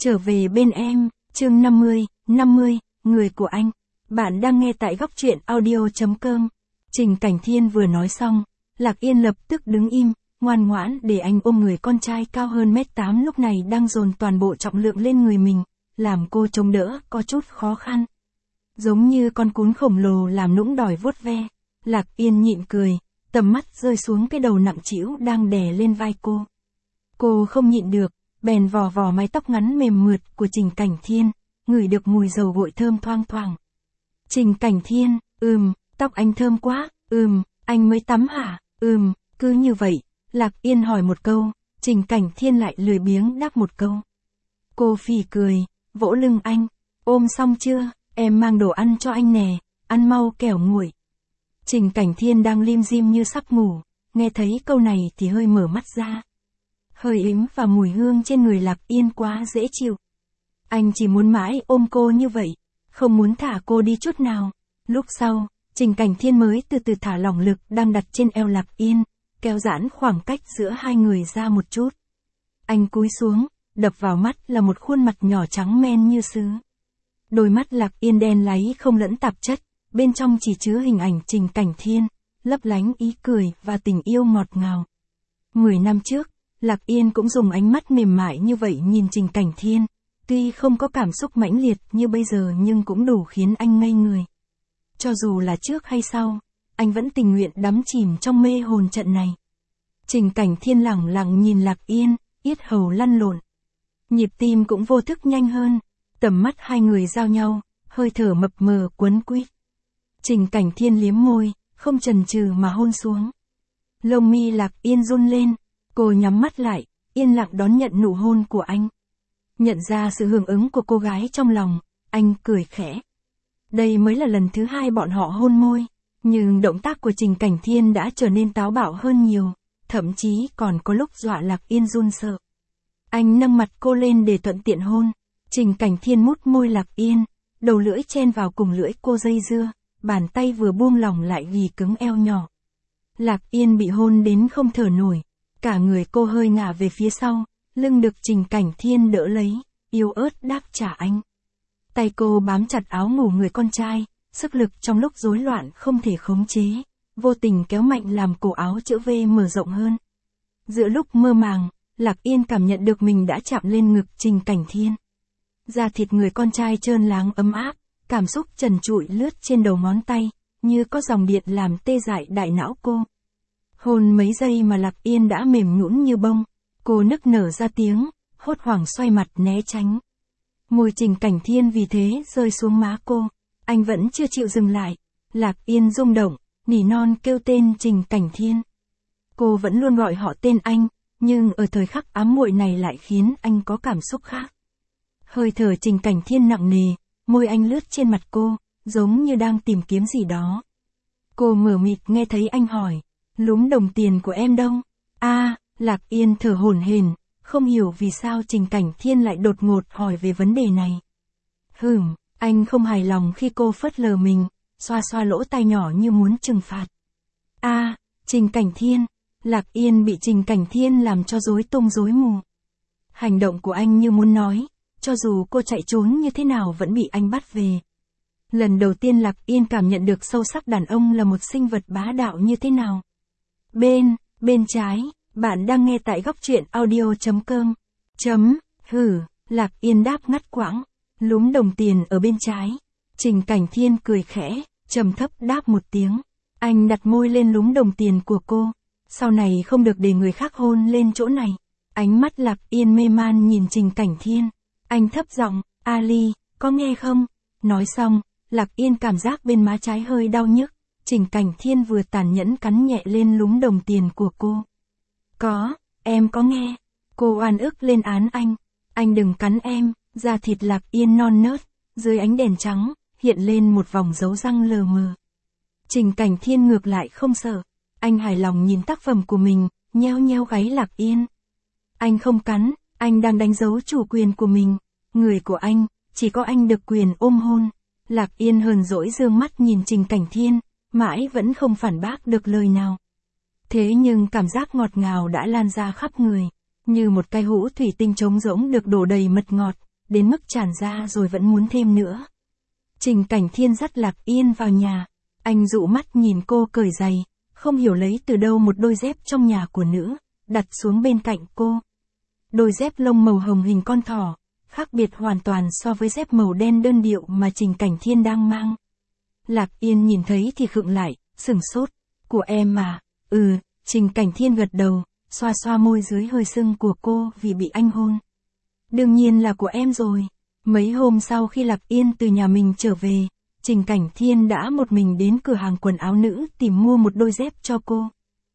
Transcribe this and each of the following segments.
Trở về bên em, chương 50, người của anh. Bạn đang nghe tại góc truyện audio.com. Trình Cảnh Thiên vừa nói xong, Lạc Yên lập tức đứng im, ngoan ngoãn để anh ôm người con trai cao hơn 1m8 lúc này đang dồn toàn bộ trọng lượng lên người mình, làm cô chống đỡ có chút khó khăn. Giống như con cún khổng lồ làm nũng đòi vuốt ve, Lạc Yên nhịn cười, tầm mắt rơi xuống cái đầu nặng trĩu đang đè lên vai cô. Cô không nhịn được, bèn vò vò mái tóc ngắn mềm mượt của Trình Cảnh Thiên, ngửi được mùi dầu gội thơm thoang thoảng. Trình Cảnh Thiên, tóc anh thơm quá, anh mới tắm hả, cứ như vậy, Lạc Yên hỏi một câu, Trình Cảnh Thiên lại lười biếng đáp một câu. Cô phì cười, vỗ lưng anh, ôm xong chưa, em mang đồ ăn cho anh nè, ăn mau kẻo nguội. Trình Cảnh Thiên đang lim dim như sắp ngủ, nghe thấy câu này thì hơi mở mắt ra. Hơi ấm và mùi hương trên người Lạc Yên quá dễ chịu. Anh chỉ muốn mãi ôm cô như vậy, không muốn thả cô đi chút nào. Lúc sau, Trình Cảnh Thiên mới từ từ thả lỏng lực đang đặt trên eo Lạc Yên, kéo giãn khoảng cách giữa hai người ra một chút. Anh cúi xuống, đập vào mắt là một khuôn mặt nhỏ trắng men như sứ. Đôi mắt Lạc Yên đen láy không lẫn tạp chất, bên trong chỉ chứa hình ảnh Trình Cảnh Thiên, lấp lánh ý cười và tình yêu ngọt ngào. 10 năm trước, Lạc Yên cũng dùng ánh mắt mềm mại như vậy nhìn Trình Cảnh Thiên, tuy không có cảm xúc mãnh liệt như bây giờ nhưng cũng đủ khiến anh ngây người. Cho dù là trước hay sau, anh vẫn tình nguyện đắm chìm trong mê hồn trận này. Trình Cảnh Thiên lẳng lặng nhìn Lạc Yên, yết hầu lăn lộn. Nhịp tim cũng vô thức nhanh hơn, tầm mắt hai người giao nhau, hơi thở mập mờ quấn quýt. Trình Cảnh Thiên liếm môi, không chần chừ mà hôn xuống. Lông mi Lạc Yên run lên, cô nhắm mắt lại, yên lặng đón nhận nụ hôn của anh. Nhận ra sự hưởng ứng của cô gái trong lòng, anh cười khẽ. Đây mới là lần thứ hai bọn họ hôn môi, nhưng động tác của Trình Cảnh Thiên đã trở nên táo bạo hơn nhiều, thậm chí còn có lúc dọa Lạc Yên run sợ. Anh nâng mặt cô lên để thuận tiện hôn, Trình Cảnh Thiên mút môi Lạc Yên, đầu lưỡi chen vào cùng lưỡi cô dây dưa, bàn tay vừa buông lỏng lại ghi cứng eo nhỏ. Lạc Yên bị hôn đến không thở nổi, cả người cô hơi ngả về phía sau, lưng được Trình Cảnh Thiên đỡ lấy, yếu ớt đáp trả anh. Tay cô bám chặt áo ngủ người con trai, sức lực trong lúc rối loạn không thể khống chế, vô tình kéo mạnh làm cổ áo chữ V mở rộng hơn. Giữa lúc mơ màng, Lạc Yên cảm nhận được mình đã chạm lên ngực Trình Cảnh Thiên. Da thịt người con trai trơn láng ấm áp, cảm xúc trần trụi lướt trên đầu ngón tay, như có dòng điện làm tê dại đại não cô. Hôn mấy giây mà Lạc Yên đã mềm nhũn như bông, cô nức nở ra tiếng, hốt hoảng xoay mặt né tránh. Môi Trình Cảnh Thiên vì thế rơi xuống má cô, anh vẫn chưa chịu dừng lại. Lạc Yên rung động, nỉ non kêu tên Trình Cảnh Thiên. Cô vẫn luôn gọi họ tên anh, nhưng ở thời khắc ám muội này lại khiến anh có cảm xúc khác. Hơi thở Trình Cảnh Thiên nặng nề, môi anh lướt trên mặt cô, giống như đang tìm kiếm gì đó. Cô mờ mịt nghe thấy anh hỏi, lúm đồng tiền của em đâu? Lạc Yên thở hổn hển, không hiểu vì sao Trình Cảnh Thiên lại đột ngột hỏi về vấn đề này. Anh không hài lòng khi cô phớt lờ mình, xoa xoa lỗ tai nhỏ như muốn trừng phạt. Trình Cảnh Thiên, Lạc Yên bị Trình Cảnh Thiên làm cho rối tung rối mù. Hành động của anh như muốn nói, cho dù cô chạy trốn như thế nào vẫn bị anh bắt về. Lần đầu tiên Lạc Yên cảm nhận được sâu sắc đàn ông là một sinh vật bá đạo như thế nào. Bên trái, bạn đang nghe tại góc truyện audio.com. Lạc Yên đáp ngắt quãng, lúm đồng tiền ở bên trái. Trình Cảnh Thiên cười khẽ, trầm thấp đáp một tiếng. Anh đặt môi lên lúm đồng tiền của cô. Sau này không được để người khác hôn lên chỗ này. Ánh mắt Lạc Yên mê man nhìn Trình Cảnh Thiên. Anh thấp giọng, Ali, có nghe không? Nói xong, Lạc Yên cảm giác bên má trái hơi đau nhức. Trình Cảnh Thiên vừa tàn nhẫn cắn nhẹ lên lúm đồng tiền của cô. Em có nghe. Cô oan ức lên án anh đừng cắn em. Da thịt Lạc Yên non nớt, dưới ánh đèn trắng, hiện lên một vòng dấu răng lờ mờ. Trình Cảnh Thiên ngược lại không sợ. Anh hài lòng nhìn tác phẩm của mình, nheo nheo gáy Lạc Yên. Anh không cắn, anh đang đánh dấu chủ quyền của mình. Người của anh, chỉ có anh được quyền ôm hôn. Lạc Yên hờn dỗi dương mắt nhìn Trình Cảnh Thiên, mãi vẫn không phản bác được lời nào. Thế nhưng cảm giác ngọt ngào đã lan ra khắp người, như một cái hũ thủy tinh trống rỗng được đổ đầy mật ngọt, đến mức tràn ra rồi vẫn muốn thêm nữa. Trình Cảnh Thiên dắt Lạc Yên vào nhà. Anh dụ mắt nhìn cô cởi giày, không hiểu lấy từ đâu một đôi dép trong nhà của nữ, đặt xuống bên cạnh cô. Đôi dép lông màu hồng hình con thỏ, khác biệt hoàn toàn so với dép màu đen đơn điệu mà Trình Cảnh Thiên đang mang. Lạc Yên nhìn thấy thì khựng lại, sửng sốt. Của em mà. Trình Cảnh Thiên gật đầu, xoa xoa môi dưới hơi sưng của cô vì bị anh hôn. Đương nhiên là của em rồi. Mấy hôm sau khi Lạc Yên từ nhà mình trở về, Trình Cảnh Thiên đã một mình đến cửa hàng quần áo nữ tìm mua một đôi dép cho cô.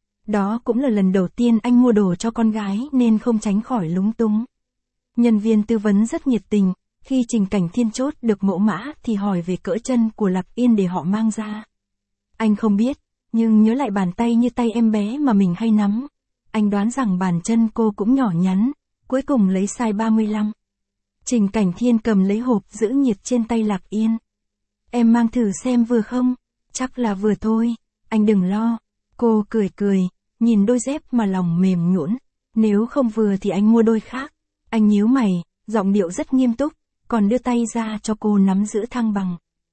Đó cũng là lần đầu tiên anh mua đồ cho con gái nên không tránh khỏi lúng túng. Nhân viên tư vấn rất nhiệt tình, khi Trình Cảnh Thiên chốt được mẫu mã thì hỏi về cỡ chân của Lạc Yên để họ mang ra. Anh không biết, nhưng nhớ lại bàn tay như tay em bé mà mình hay nắm. Anh đoán rằng bàn chân cô cũng nhỏ nhắn, cuối cùng lấy size 35. Trình Cảnh Thiên cầm lấy hộp giữ nhiệt trên tay Lạc Yên. Em mang thử xem vừa không? Chắc là vừa thôi, anh đừng lo. Cô cười cười, nhìn đôi dép mà lòng mềm nhũn. Nếu không vừa thì anh mua đôi khác. Anh nhíu mày, giọng điệu rất nghiêm túc, còn đưa tay ra cho cô nắm giữ thăng bằng.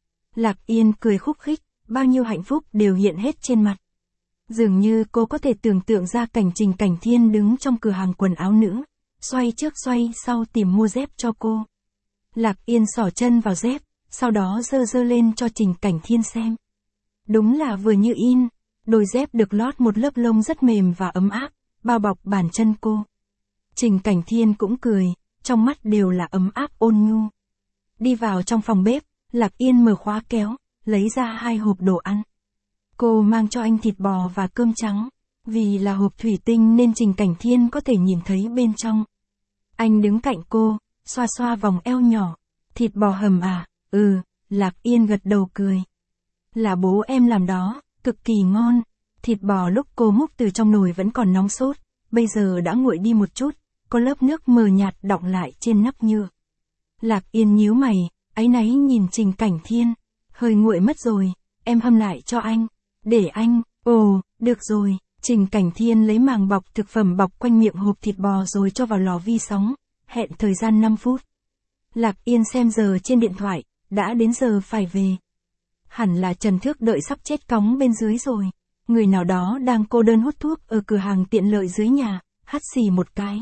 Lạc Yên cười khúc khích, bao nhiêu hạnh phúc đều hiện hết trên mặt. Dường như cô có thể tưởng tượng ra cảnh Trình Cảnh Thiên đứng trong cửa hàng quần áo nữ, xoay trước xoay sau tìm mua dép cho cô. Lạc Yên xỏ chân vào dép, sau đó giơ lên cho Trình Cảnh Thiên xem. Đúng là vừa như in, đôi dép được lót một lớp lông rất mềm và ấm áp, bao bọc bàn chân cô. Trình Cảnh Thiên cũng cười, trong mắt đều là ấm áp ôn nhu. Đi vào trong phòng bếp, Lạc Yên mở khóa kéo, lấy ra 2 hộp đồ ăn. Cô mang cho anh thịt bò và cơm trắng, vì là hộp thủy tinh nên Trình Cảnh Thiên có thể nhìn thấy bên trong. Anh đứng cạnh cô, xoa xoa vòng eo nhỏ. Thịt bò hầm à? Lạc Yên gật đầu cười. Là bố em làm đó, cực kỳ ngon. Thịt bò lúc cô múc từ trong nồi vẫn còn nóng sốt, bây giờ đã nguội đi một chút, có lớp nước mờ nhạt đọng lại trên nắp nhựa. Lạc Yên nhíu mày, áy náy nhìn Trình Cảnh Thiên. Hơi nguội mất rồi, em hâm lại cho anh. Để anh, được rồi. Trình Cảnh Thiên lấy màng bọc thực phẩm bọc quanh miệng hộp thịt bò rồi cho vào lò vi sóng, hẹn thời gian 5 phút. Lạc Yên xem giờ trên điện thoại, đã đến giờ phải về. Hẳn là Trần Thước đợi sắp chết cóng bên dưới rồi. Người nào đó đang cô đơn hút thuốc ở cửa hàng tiện lợi dưới nhà, hắt xì một cái.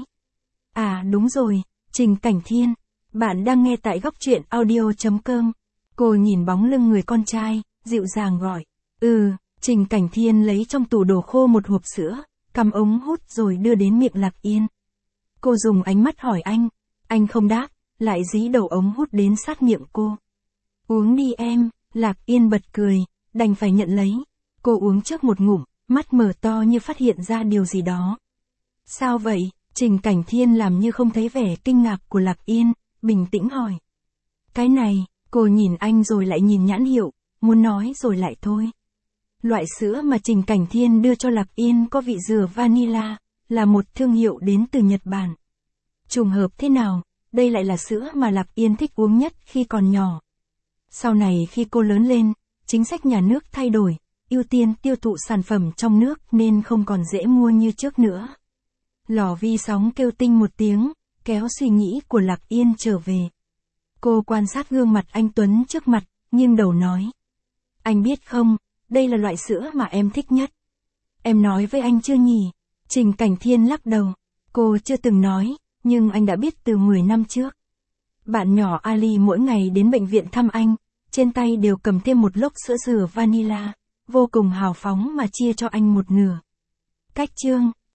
À đúng rồi, Trình Cảnh Thiên, bạn đang nghe tại góc truyện audio.com. Cô nhìn bóng lưng người con trai, dịu dàng gọi. Trình Cảnh Thiên lấy trong tủ đồ khô một hộp sữa, cắm ống hút rồi đưa đến miệng Lạc Yên. Cô dùng ánh mắt hỏi anh không đáp, lại dí đầu ống hút đến sát miệng cô. Uống đi em, Lạc Yên bật cười, đành phải nhận lấy. Cô uống trước một ngụm, mắt mở to như phát hiện ra điều gì đó. Sao vậy? Trình Cảnh Thiên làm như không thấy vẻ kinh ngạc của Lạc Yên, bình tĩnh hỏi. Cái này, cô nhìn anh rồi lại nhìn nhãn hiệu, muốn nói rồi lại thôi. Loại sữa mà Trình Cảnh Thiên đưa cho Lạc Yên có vị dừa vanilla, là một thương hiệu đến từ Nhật Bản. Trùng hợp thế nào, đây lại là sữa mà Lạc Yên thích uống nhất khi còn nhỏ. Sau này khi cô lớn lên, chính sách nhà nước thay đổi, ưu tiên tiêu thụ sản phẩm trong nước nên không còn dễ mua như trước nữa. Lò vi sóng kêu tinh một tiếng, kéo suy nghĩ của Lạc Yên trở về. Cô quan sát gương mặt anh Tuấn trước mặt, nghiêng đầu nói. Anh biết không, đây là loại sữa mà em thích nhất. Em nói với anh chưa nhỉ? Trình Cảnh Thiên lắc đầu. Cô chưa từng nói, nhưng anh đã biết từ 10 năm trước. Bạn nhỏ Ali mỗi ngày đến bệnh viện thăm anh, trên tay đều cầm thêm một lốc sữa dừa vanilla, vô cùng hào phóng mà chia cho anh một nửa. Cách chương